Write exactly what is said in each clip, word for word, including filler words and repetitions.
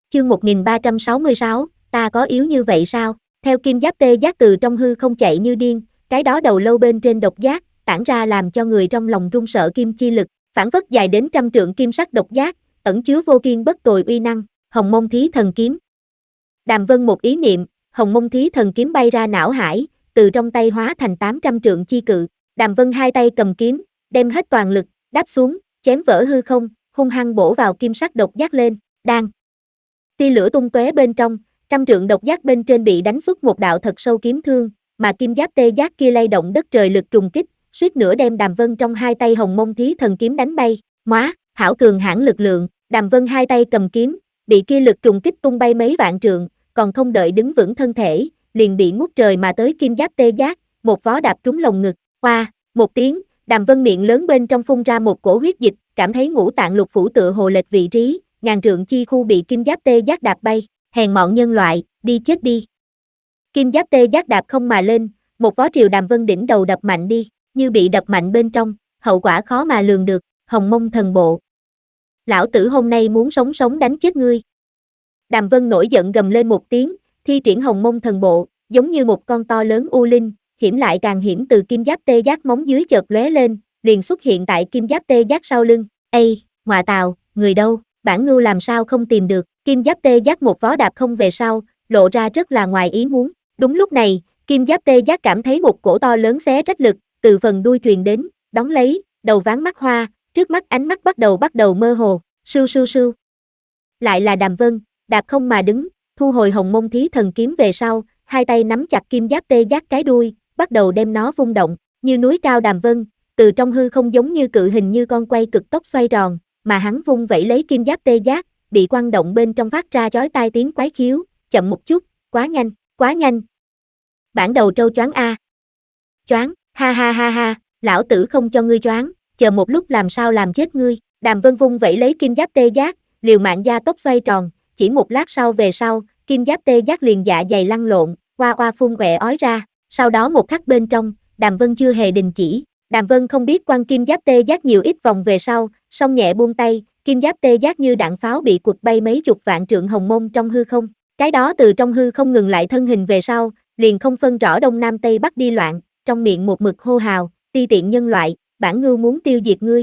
Chương một nghìn ba trăm sáu mươi sáu, ta có yếu như vậy sao? Theo kim giáp tê giác từ trong hư không chạy như điên, cái đó đầu lâu bên trên độc giác, tản ra làm cho người trong lòng run sợ kim chi lực, phản phất dài đến trăm trượng kim sắc độc giác, ẩn chứa vô kiên bất tồi uy năng, Hồng Mông Thí Thần Kiếm. Đàm Vân một ý niệm, Hồng Mông Thí Thần Kiếm bay ra não hải, từ trong tay hóa thành tám trăm trượng chi cự. Đàm Vân hai tay cầm kiếm, đem hết toàn lực, đáp xuống, chém vỡ hư không, hung hăng bổ vào kim sắc độc giác lên, đang. Tia lửa tung tóe bên trong, trăm trượng độc giác bên trên bị đánh xuất một đạo thật sâu kiếm thương, mà kim giáp tê giác kia lay động đất trời lực trùng kích, suýt nữa đem Đàm Vân trong hai tay Hồng Mông Thí Thần Kiếm đánh bay. Móa, hảo cường hãn lực lượng, Đàm Vân hai tay cầm kiếm, bị kia lực trùng kích tung bay mấy vạn trượng, còn không đợi đứng vững thân thể, liền bị ngút trời mà tới kim giáp tê giác, một vó đạp trúng lồng ngực. Hoa, một tiếng, Đàm Vân miệng lớn bên trong phun ra một cổ huyết dịch, cảm thấy ngũ tạng lục phủ tựa hồ lệch vị trí, ngàn trượng chi khu bị kim giáp tê giác đạp bay, hèn mọn nhân loại, đi chết đi. Kim giáp tê giác đạp không mà lên, một vó triều Đàm Vân đỉnh đầu đập mạnh đi, như bị đập mạnh bên trong, hậu quả khó mà lường được. Hồng Mông Thần Bộ. Lão tử hôm nay muốn sống sống đánh chết ngươi. Đàm Vân nổi giận gầm lên một tiếng, thi triển Hồng Mông Thần Bộ, giống như một con to lớn u linh, hiểm lại càng hiểm từ kim giáp tê giác móng dưới chợt lóe lên, liền xuất hiện tại kim giáp tê giác sau lưng. Ây, ngọa tào, người đâu, bản ngưu làm sao không tìm được? Kim giáp tê giác một vó đạp không về sau, lộ ra rất là ngoài ý muốn. Đúng lúc này, kim giáp tê giác cảm thấy một cổ to lớn xé rách lực, từ phần đuôi truyền đến, đón lấy, đầu ván mắt hoa, trước mắt ánh mắt bắt đầu bắt đầu mơ hồ, sưu sưu sưu. Lại là Đàm Vân, đạp không mà đứng, thu hồi Hồng Mông Thí Thần Kiếm về sau, hai tay nắm chặt kim giáp tê giác cái đuôi, bắt đầu đem nó vung động, như núi cao Đàm Vân, từ trong hư không giống như cự hình như con quay cực tốc xoay tròn, mà hắn vung vẩy lấy kim giáp tê giác, bị quăng động bên trong phát ra chói tai tiếng quái khiếu, chậm một chút, quá nhanh, quá nhanh. Bản đầu trâu choáng a. Choáng, ha ha ha ha, lão tử không cho ngươi choáng, chờ một lúc làm sao làm chết ngươi. Đàm Vân vung vẩy lấy kim giáp tê giác, liều mạng gia tốc xoay tròn, chỉ một lát sau về sau, kim giáp tê giác liền dạ dày lăn lộn, oa oa phun quẹ ói ra, sau đó một khắc bên trong, Đàm Vân chưa hề đình chỉ. Đàm Vân không biết quăng kim giáp tê giác nhiều ít vòng về sau, song nhẹ buông tay, kim giáp tê giác như đạn pháo bị quật bay mấy chục vạn trượng hồng mông trong hư không. Cái đó từ trong hư không ngừng lại thân hình về sau, liền không phân rõ đông nam tây bắc đi loạn, trong miệng một mực hô hào, ti tiện nhân loại, bản ngưu muốn tiêu diệt ngươi.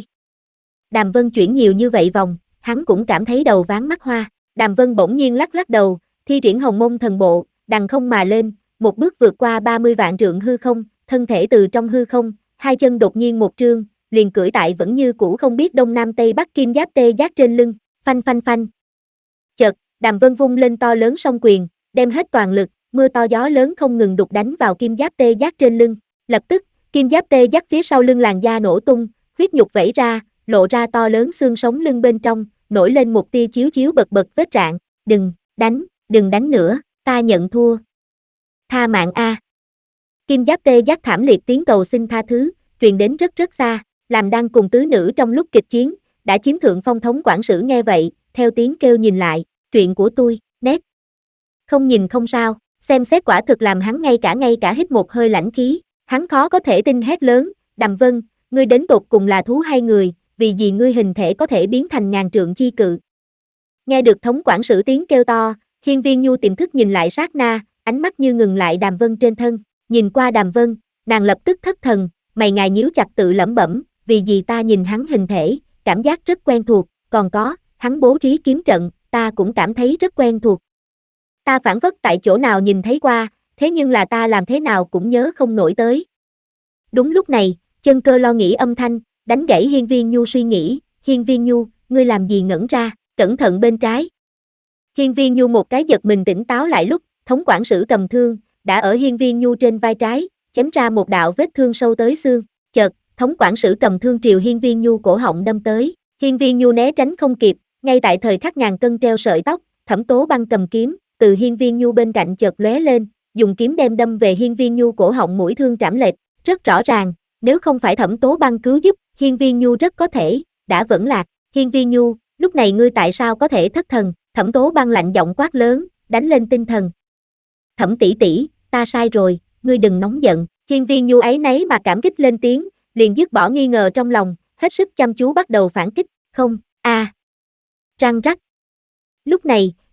Đàm Vân chuyển nhiều như vậy vòng, hắn cũng cảm thấy đầu ván mắt hoa. Đàm Vân bỗng nhiên lắc lắc đầu, thi triển Hồng Mông Thần Bộ, đằng không mà lên, một bước vượt qua ba mươi vạn trượng hư không, thân thể từ trong hư không, hai chân đột nhiên một trương, liền cưỡi tại vẫn như cũ không biết đông nam tây bắc kim giáp tê giác trên lưng, phanh phanh phanh. Chợt, Đàm Vân vung lên to lớn song quyền, đem hết toàn lực, mưa to gió lớn không ngừng đục đánh vào kim giáp tê giác trên lưng. Lập tức, kim giáp tê giác phía sau lưng làn da nổ tung, huyết nhục vẩy ra, lộ ra to lớn xương sống lưng bên trong, nổi lên một tia chiếu chiếu bật bật vết rạn. Đừng, đánh, đừng đánh nữa, ta nhận thua. Tha mạng a. Kim giáp tê giác thảm liệt tiếng cầu xin tha thứ, truyền đến rất rất xa, làm đang cùng tứ nữ trong lúc kịch chiến, đã chiếm thượng phong thống quản sử nghe vậy, theo tiếng kêu nhìn lại, chuyện của tôi, nét. Không nhìn không sao, xem xét quả thực làm hắn ngay cả ngay cả hít một hơi lãnh khí, hắn khó có thể tin hét lớn, Đàm Vân, ngươi đến tột cùng là thú hay người, vì gì ngươi hình thể có thể biến thành ngàn trượng chi cự. Nghe được thống quản sử tiếng kêu to, Hiên Viên Nhu tiềm thức nhìn lại sát na, ánh mắt như ngừng lại Đàm Vân trên thân, nhìn qua Đàm Vân, nàng lập tức thất thần, mày ngài nhíu chặt tự lẩm bẩm, vì gì ta nhìn hắn hình thể, cảm giác rất quen thuộc, còn có, hắn bố trí kiếm trận, ta cũng cảm thấy rất quen thuộc. Ta phản phất tại chỗ nào nhìn thấy qua, thế nhưng là ta làm thế nào cũng nhớ không nổi tới. Đúng lúc này, Chân Cơ lo nghĩ âm thanh, đánh gãy Hiên Viên Nhu suy nghĩ, Hiên Viên Nhu, ngươi làm gì ngẩn ra, cẩn thận bên trái. Hiên Viên Nhu một cái giật mình tỉnh táo lại lúc, thống quản sử cầm thương, đã ở Hiên Viên Nhu trên vai trái, chém ra một đạo vết thương sâu tới xương, chợt, thống quản sử cầm thương triều Hiên Viên Nhu cổ họng đâm tới, Hiên Viên Nhu né tránh không kịp, ngay tại thời khắc ngàn cân treo sợi tóc, Thẩm Tố Băng cầm kiếm, từ Hiên Viên Nhu bên cạnh chợt lóe lên, dùng kiếm đem đâm về Hiên Viên Nhu cổ họng mũi thương trảm lệch, rất rõ ràng, nếu không phải Thẩm Tố Băng cứu giúp, Hiên Viên Nhu rất có thể đã vẫn lạc. Hiên Viên Nhu, lúc này ngươi tại sao có thể thất thần? Thẩm Tố Băng lạnh giọng quát lớn, đánh lên tinh thần. Thẩm tỷ tỷ, ta sai rồi, ngươi đừng nóng giận. Hiên Viên Nhu ấy nấy mà cảm kích lên tiếng, liền dứt bỏ nghi ngờ trong lòng, hết sức chăm chú bắt đầu phản kích. Không, a, à. Răng rắc. Lúc này,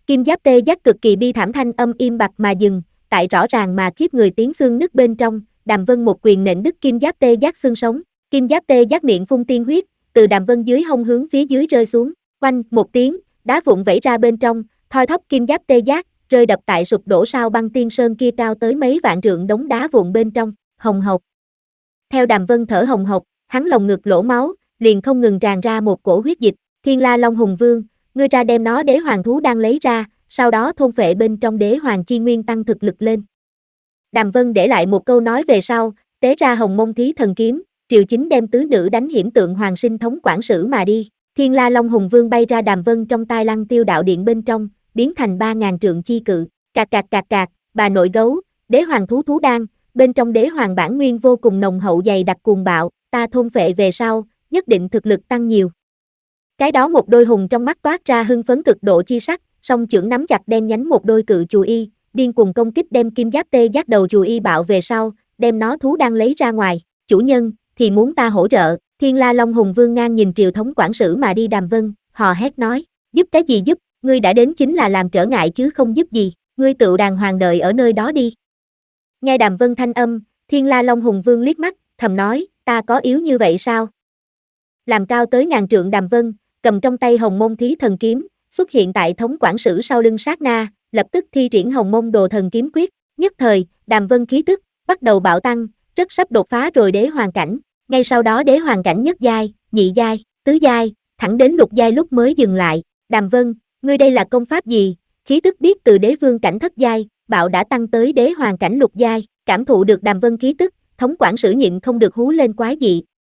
Kim giáp tê giác cực kỳ bi thảm, thanh âm im bặt mà dừng, tại rõ ràng mà khiếp người tiếng xương nứt bên trong, Đàm Vân một quyền nện đứt kim giáp tê giác xương sống. Kim giáp tê giác miệng phun tiên huyết, từ Đàm Vân dưới hông hướng phía dưới rơi xuống, oanh một tiếng, đá vụn vẩy ra bên trong, thoi thóp kim giáp tê giác, rơi đập tại sụp đổ sao băng tiên sơn kia cao tới mấy vạn trượng đống đá vụn bên trong, hồng hộc. Theo Đàm Vân thở hồng hộc, hắn lồng ngực lỗ máu, liền không ngừng tràn ra một cổ huyết dịch. Thiên La Long Hùng Vương, ngươi ra đem nó đế hoàng thú đang lấy ra, sau đó thôn phệ bên trong đế hoàng chi nguyên tăng thực lực lên. Đàm Vân để lại một câu nói về sau, tế ra Hồng Mông Thí Thần Kiếm, triều chính đem tứ nữ đánh hiểm tượng hoàng sinh thống quản sử mà đi. Thiên La Long Hùng Vương bay ra Đàm Vân trong tai Lăng Tiêu đạo điện bên trong, biến thành ba ngàn trượng chi cự. Cạc cạc cạc cạc, bà nội gấu, đế hoàng thú thú đan, bên trong đế hoàng bản nguyên vô cùng nồng hậu dày đặc cuồng bạo, ta thôn phệ về sau, nhất định thực lực tăng nhiều. Cái đó một đôi hùng trong mắt toát ra hưng phấn cực độ chi sắc, song chưởng nắm chặt đen nhánh một đôi cự chù y, điên cuồng công kích đem kim giáp tê giác đầu chù y bạo về sau, đem nó thú đang lấy ra ngoài. Chủ nhân, thì muốn ta hỗ trợ. Thiên La Long Hùng Vương ngang nhìn triều thống quản sử mà đi Đàm Vân, hò hét nói, giúp cái gì giúp, ngươi đã đến chính là làm trở ngại chứ không giúp gì, ngươi tự đàng hoàng đợi ở nơi đó đi. Nghe Đàm Vân thanh âm, Thiên La Long Hùng Vương liếc mắt, thầm nói, ta có yếu như vậy sao? Làm cao tới ngàn trượng Đàm Vân, cầm trong tay Hồng Mông Thí Thần Kiếm, xuất hiện tại thống quản sử sau lưng sát na, lập tức thi triển Hồng Mông Đồ Thần Kiếm Quyết, nhất thời, Đàm Vân khí tức bắt đầu bạo tăng, rất sắp đột phá rồi đế hoàng cảnh, ngay sau đó đế hoàng cảnh nhất giai, nhị giai, tứ giai, thẳng đến lục giai lúc mới dừng lại. Đàm Vân, ngươi đây là công pháp gì? Khí tức biết từ đế vương cảnh thất giai, bạo đã tăng tới đế hoàng cảnh lục giai, cảm thụ được Đàm Vân khí tức, thống quản sử nhịn không được hú lên quái dị,